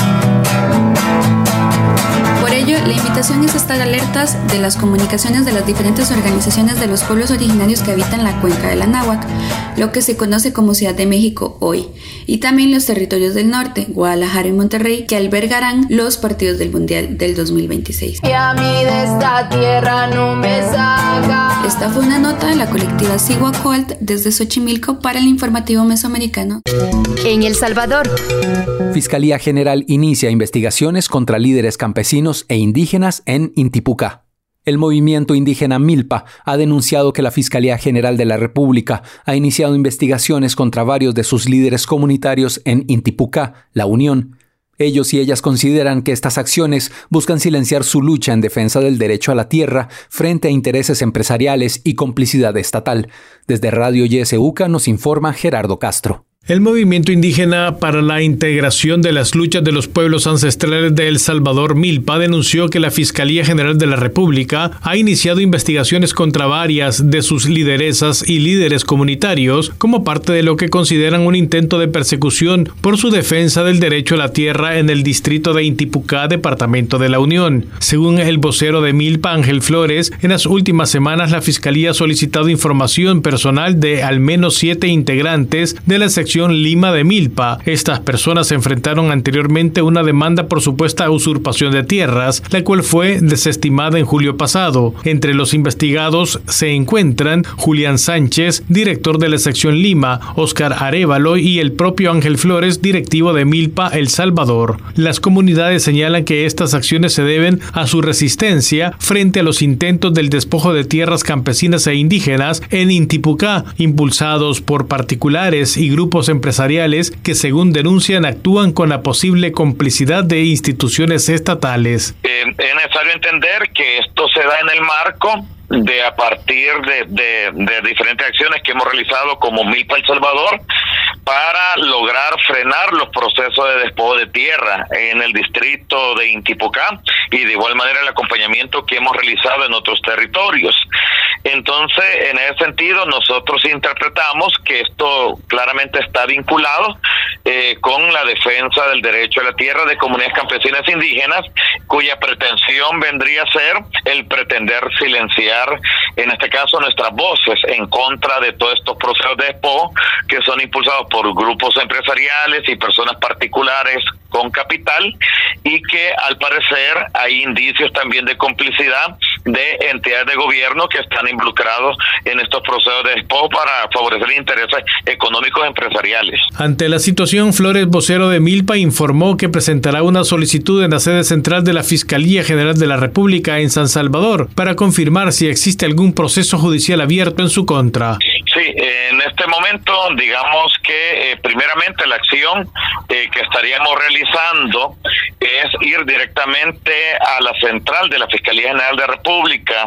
Por ello, la invitación es estar alertas de las comunicaciones de las diferentes organizaciones de los pueblos originarios que habitan la cuenca del Anáhuac, lo que se conoce como Ciudad de México hoy, y también los territorios del norte, Guadalajara y Monterrey, que albergarán los partidos del Mundial del dos mil veintiséis. Y a mí de esta tierra no me saca. Esta fue una nota de la colectiva Siguacoalt desde Xochimilco para el Informativo Mesoamericano. En El Salvador, Fiscalía General inicia investigaciones contra líderes campesinos e indígenas en Intipucá. El movimiento indígena Milpa ha denunciado que la Fiscalía General de la República ha iniciado investigaciones contra varios de sus líderes comunitarios en Intipucá, La Unión. Ellos y ellas consideran que estas acciones buscan silenciar su lucha en defensa del derecho a la tierra frente a intereses empresariales y complicidad estatal. Desde Radio Y S U C A nos informa Gerardo Castro. El movimiento indígena para la integración de las luchas de los pueblos ancestrales de El Salvador, Milpa, denunció que la Fiscalía General de la República ha iniciado investigaciones contra varias de sus lideresas y líderes comunitarios como parte de lo que consideran un intento de persecución por su defensa del derecho a la tierra en el distrito de Intipucá, departamento de La Unión. Según el vocero de Milpa, Ángel Flores, en las últimas semanas la Fiscalía ha solicitado información personal de al menos siete integrantes de la sección Lima de Milpa. Estas personas enfrentaron anteriormente una demanda por supuesta usurpación de tierras, la cual fue desestimada en julio pasado. Entre los investigados se encuentran Julián Sánchez, director de la sección Lima, Óscar Arévalo y el propio Ángel Flores, directivo de Milpa El Salvador. Las comunidades señalan que estas acciones se deben a su resistencia frente a los intentos del despojo de tierras campesinas e indígenas en Intipucá, impulsados por particulares y grupos empresariales que, según denuncian, actúan con la posible complicidad de instituciones estatales. Eh, es necesario entender que esto se da en el marco de a partir de, de, de diferentes acciones que hemos realizado como Milpa El Salvador para lograr frenar los procesos de despojo de tierra en el distrito de Intipucá y de igual manera el acompañamiento que hemos realizado en otros territorios. Entonces, en ese sentido, nosotros interpretamos que esto claramente está vinculado eh, con la defensa del derecho a la tierra de comunidades campesinas e indígenas, cuya pretensión vendría a ser el pretender silenciar, en este caso, nuestras voces en contra de todos estos procesos de despojo que son impulsados por grupos empresariales y personas particulares con capital y que al parecer hay indicios también de complicidad de entidades de gobierno que están involucrados en estos procesos de despojo para favorecer intereses económicos empresariales. Ante la situación, Flores, vocero de Milpa, informó que presentará una solicitud en la sede central de la Fiscalía General de la República en San Salvador para confirmar si existe algún proceso judicial abierto en su contra. Sí, en este momento, digamos que eh, primeramente la acción eh, que estaríamos realizando es ir directamente a la central de la Fiscalía General de la República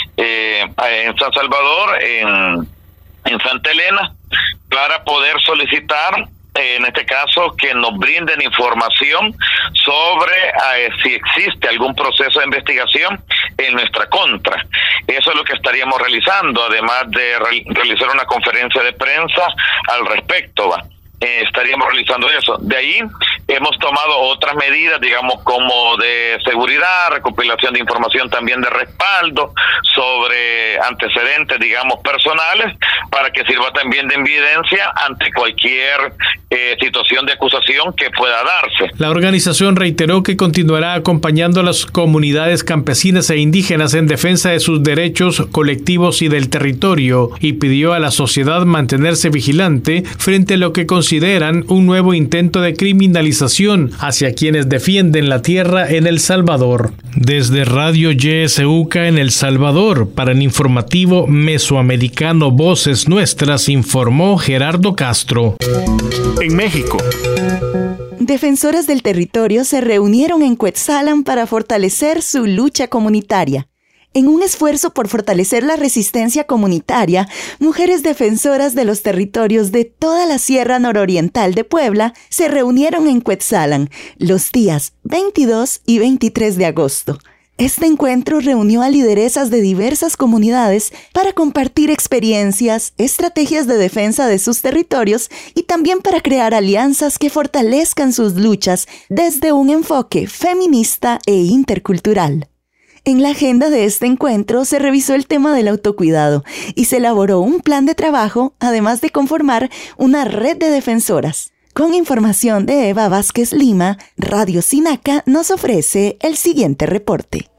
eh, en San Salvador, en, en Santa Elena, para poder solicitar, en este caso, que nos brinden información sobre eh, si existe algún proceso de investigación en nuestra contra. Eso es lo que estaríamos realizando, además de re- realizar una conferencia de prensa al respecto, ¿va? Eh, estaríamos realizando eso. De ahí hemos tomado otras medidas, digamos, como de seguridad, recopilación de información también de respaldo sobre antecedentes, digamos, personales, para que sirva también de evidencia ante cualquier eh, situación de acusación que pueda darse. La organización reiteró que continuará acompañando a las comunidades campesinas e indígenas en defensa de sus derechos colectivos y del territorio, y pidió a la sociedad mantenerse vigilante frente a lo que consideran un nuevo intento de criminalización hacia quienes defienden la tierra en El Salvador. Desde Radio Y S U C A en El Salvador, para el informativo mesoamericano Voces Nuestras, informó Gerardo Castro. En México, defensoras del territorio se reunieron en Cuetzalan para fortalecer su lucha comunitaria. En un esfuerzo por fortalecer la resistencia comunitaria, mujeres defensoras de los territorios de toda la Sierra Nororiental de Puebla se reunieron en Cuetzalan los días veintidós y veintitrés de agosto. Este encuentro reunió a lideresas de diversas comunidades para compartir experiencias, estrategias de defensa de sus territorios y también para crear alianzas que fortalezcan sus luchas desde un enfoque feminista e intercultural. En la agenda de este encuentro se revisó el tema del autocuidado y se elaboró un plan de trabajo, además de conformar una red de defensoras. Con información de Eva Vázquez Lima, Radio Sinaca nos ofrece el siguiente reporte.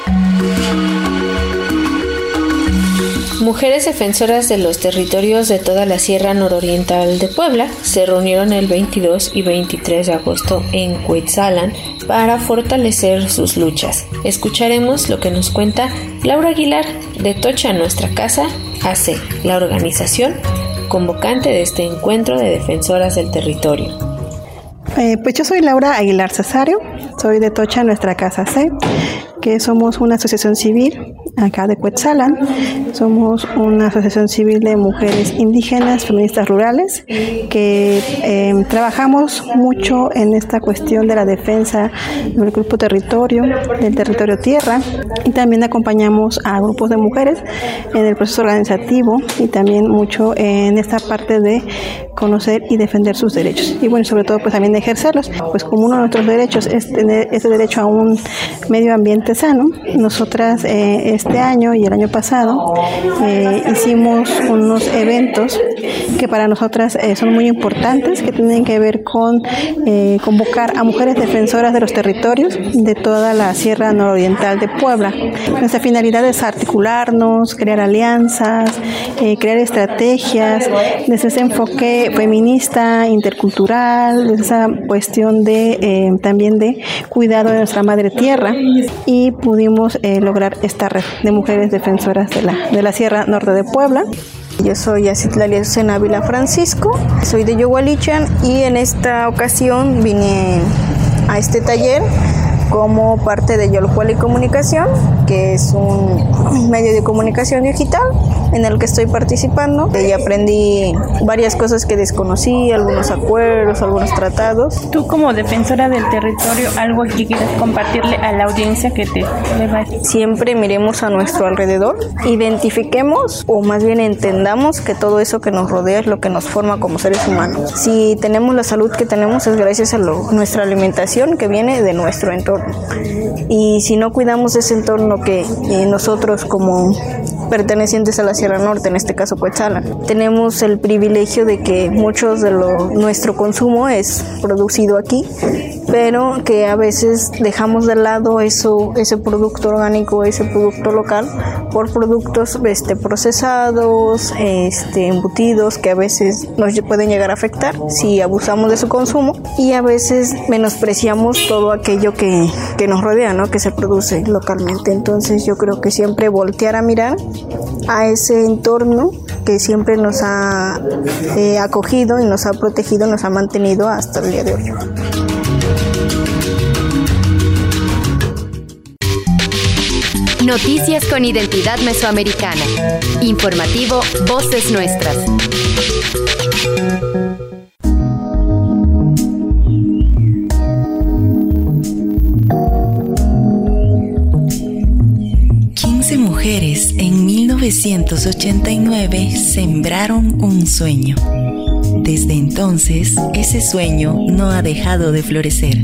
Mujeres defensoras de los territorios de toda la Sierra Nororiental de Puebla se reunieron el veintidós y veintitrés de agosto en Cuetzalan para fortalecer sus luchas. Escucharemos lo que nos cuenta Laura Aguilar de Tocha Nuestra Casa A C, la organización convocante de este encuentro de defensoras del territorio. Eh, pues yo soy Laura Aguilar Cesario, soy de Tocha Nuestra Casa C, que somos una asociación civil acá de Cuetzalan. Somos una asociación civil de mujeres indígenas, feministas rurales, que eh, trabajamos mucho en esta cuestión de la defensa del grupo territorio, del territorio tierra, y también acompañamos a grupos de mujeres en el proceso organizativo y también mucho en esta parte de conocer y defender sus derechos. Y bueno, sobre todo pues también de ejercerlos, pues como uno de nuestros derechos es tener ese derecho a un medio ambiente sano. Nosotras eh, este año y el año pasado eh, hicimos unos eventos que para nosotras eh, son muy importantes, que tienen que ver con eh, convocar a mujeres defensoras de los territorios de toda la Sierra Nororiental de Puebla. Nuestra finalidad es articularnos, crear alianzas, eh, crear estrategias desde ese enfoque feminista, intercultural, desde esa cuestión de eh, también de cuidado de nuestra madre tierra, y pudimos eh, lograr esta red de mujeres defensoras de la, de la Sierra Norte de Puebla. Yo soy Acitlali Azucena Ávila Francisco, soy de Yogualichan y en esta ocasión vine a este taller como parte de Yolcuali Comunicación, que es un medio de comunicación digital en el que estoy participando. Y aprendí varias cosas que desconocí, algunos acuerdos, algunos tratados. Tú como defensora del territorio, algo que quieras compartirle a la audiencia que te le va a decir. Siempre miremos a nuestro alrededor, identifiquemos o más bien entendamos que todo eso que nos rodea es lo que nos forma como seres humanos. Si tenemos la salud que tenemos es gracias a lo, nuestra alimentación que viene de nuestro entorno. Y si no cuidamos ese entorno que eh, nosotros como pertenecientes a la Sierra Norte, en este caso Cuetzalan, tenemos el privilegio de que muchos de lo, nuestro consumo es producido aquí, pero que a veces dejamos de lado eso, ese producto orgánico, ese producto local, por productos este, procesados, este, embutidos, que a veces nos pueden llegar a afectar si abusamos de su consumo, y a veces menospreciamos todo aquello que, que nos rodea, ¿no? Que se produce localmente. Entonces yo creo que siempre voltear a mirar a ese entorno que siempre nos ha eh, acogido y nos ha protegido, nos ha mantenido hasta el día de hoy. Noticias con identidad mesoamericana. Informativo Voces Nuestras. quince mujeres en mil novecientos ochenta y nueve sembraron un sueño. Desde entonces, ese sueño no ha dejado de florecer.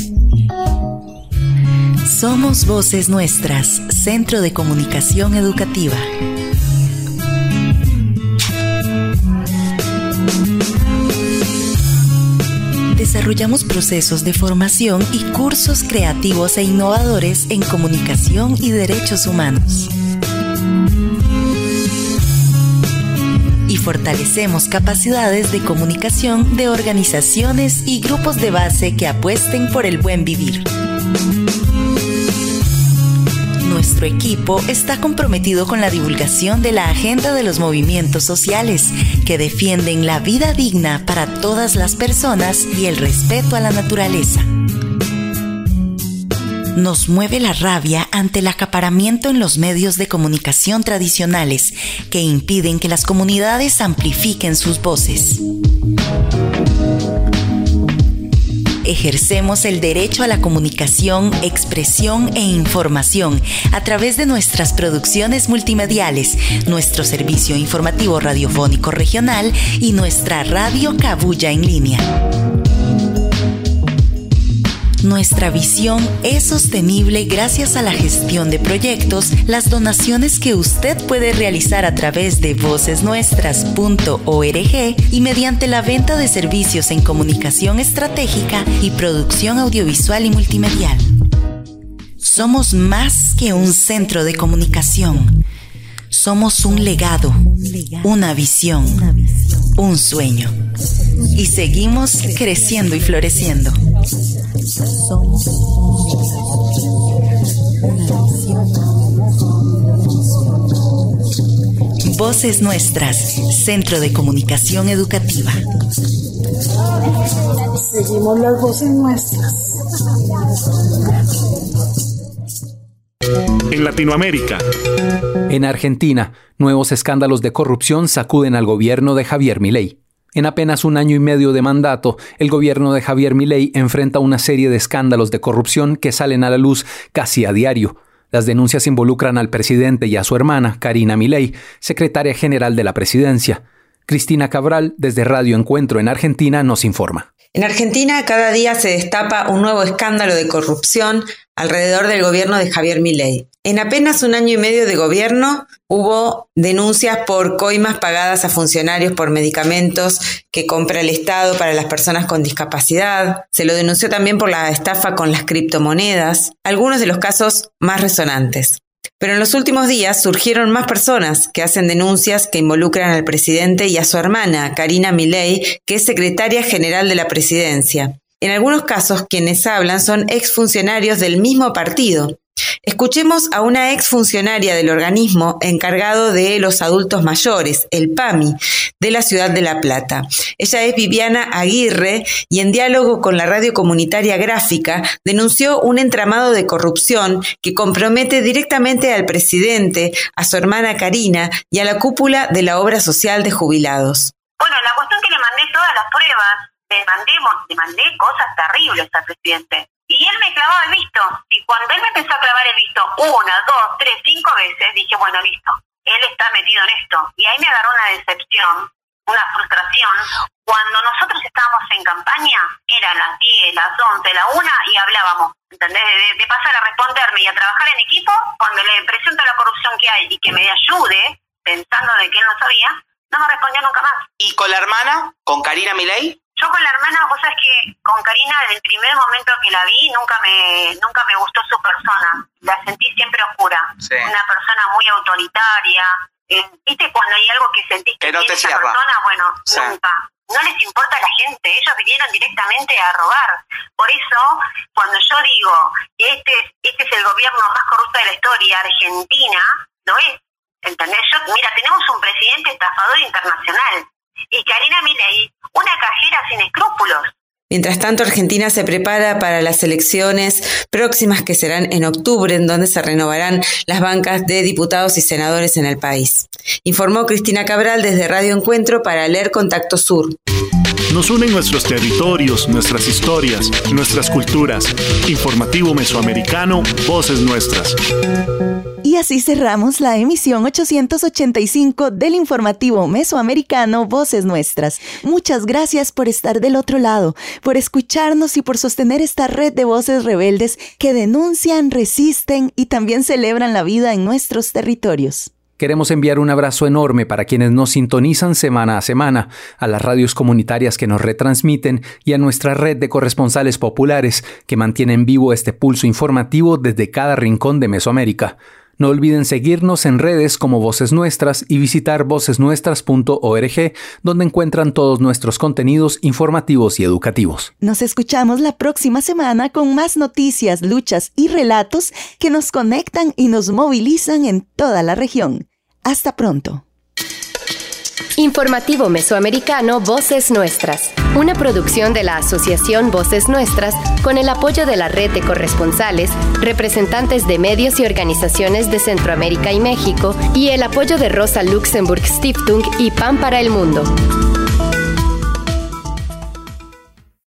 Somos Voces Nuestras, Centro de Comunicación Educativa. desarrollamos procesos de formación y cursos creativos e innovadores en comunicación y derechos humanos. Y fortalecemos capacidades de comunicación de organizaciones y grupos de base que apuesten por el buen vivir. Nuestro equipo está comprometido con la divulgación de la agenda de los movimientos sociales que defienden la vida digna para todas las personas y el respeto a la naturaleza. Nos mueve la rabia ante el acaparamiento en los medios de comunicación tradicionales que impiden que las comunidades amplifiquen sus voces. Ejercemos el derecho a la comunicación, expresión e información a través de nuestras producciones multimediales, nuestro servicio informativo radiofónico regional y nuestra radio Cabuya en línea. Nuestra visión es sostenible gracias a la gestión de proyectos, las donaciones que usted puede realizar a través de voces nuestras punto org y mediante la venta de servicios en comunicación estratégica y producción audiovisual y multimedial. Somos más que un centro de comunicación. Somos un legado, una visión, un sueño. Y seguimos creciendo y floreciendo. Somos Voces Nuestras, Centro de Comunicación Educativa. Seguimos las voces nuestras. En Latinoamérica. En Argentina, nuevos escándalos de corrupción sacuden al gobierno de Javier Milei. En apenas un año y medio de mandato, el gobierno de Javier Milei enfrenta una serie de escándalos de corrupción que salen a la luz casi a diario. Las denuncias involucran al presidente y a su hermana, Karina Milei, secretaria general de la presidencia. Cristina Cabral, desde Radio Encuentro en Argentina, nos informa. En Argentina, cada día se destapa un nuevo escándalo de corrupción alrededor del gobierno de Javier Milei. En apenas un año y medio de gobierno hubo denuncias por coimas pagadas a funcionarios por medicamentos que compra el Estado para las personas con discapacidad. Se lo denunció también por la estafa con las criptomonedas, algunos de los casos más resonantes. Pero en los últimos días surgieron más personas que hacen denuncias que involucran al presidente y a su hermana, Karina Milei, que es secretaria general de la presidencia. En algunos casos, quienes hablan son exfuncionarios del mismo partido. Escuchemos a una exfuncionaria del organismo encargado de los adultos mayores, el PAMI, de la ciudad de La Plata. Ella es Viviana Aguirre y en diálogo con la radio comunitaria Gráfica denunció un entramado de corrupción que compromete directamente al presidente, a su hermana Karina y a la cúpula de la obra social de jubilados. Bueno, la cuestión que le mandé todas las pruebas, le mandé, le mandé cosas terribles al presidente. Y él me clavaba el visto. Y cuando él me empezó a clavar el visto una, dos, tres, cinco veces, dije, bueno, listo, él está metido en esto. Y ahí me agarró una decepción, una frustración. Cuando nosotros estábamos en campaña, eran las diez, las once, la una y hablábamos, ¿entendés? De, de pasar a responderme y a trabajar en equipo, cuando le presento la corrupción que hay y que me ayude, pensando de que él no sabía, no me respondió nunca más. ¿Y con la hermana, con Karina Milei? Yo con la hermana, vos sabés que con Karina, desde el primer momento que la vi, nunca me nunca me gustó su persona. La sentí siempre oscura. Sí. Una persona muy autoritaria. Eh, ¿Viste cuando hay algo que sentís que, que no tiene esa persona? Bueno, sí. Nunca. No les importa a la gente. Ellos vinieron directamente a robar. Por eso, cuando yo digo que este, este es el gobierno más corrupto de la historia, Argentina, lo es. ¿Entendés? Yo, mira, tenemos un presidente estafador internacional. Y Karina Milei, una cajera sin escrúpulos. Mientras tanto, Argentina se prepara para las elecciones próximas que serán en octubre, en donde se renovarán las bancas de diputados y senadores en el país. Informó Cristina Cabral desde Radio Encuentro para Leer Contacto Sur. Nos unen nuestros territorios, nuestras historias, nuestras culturas. Informativo Mesoamericano, Voces Nuestras. Y así cerramos la emisión ochocientos ochenta y cinco del Informativo Mesoamericano, Voces Nuestras. Muchas gracias por estar del otro lado, por escucharnos y por sostener esta red de voces rebeldes que denuncian, resisten y también celebran la vida en nuestros territorios. Queremos enviar un abrazo enorme para quienes nos sintonizan semana a semana, a las radios comunitarias que nos retransmiten y a nuestra red de corresponsales populares que mantienen vivo este pulso informativo desde cada rincón de Mesoamérica. No olviden seguirnos en redes como Voces Nuestras y visitar voces nuestras punto org, donde encuentran todos nuestros contenidos informativos y educativos. Nos escuchamos la próxima semana con más noticias, luchas y relatos que nos conectan y nos movilizan en toda la región. Hasta pronto. Informativo Mesoamericano Voces Nuestras, una producción de la Asociación Voces Nuestras con el apoyo de la Red de Corresponsales, representantes de medios y organizaciones de Centroamérica y México y el apoyo de Rosa Luxemburg Stiftung y Pan para el Mundo.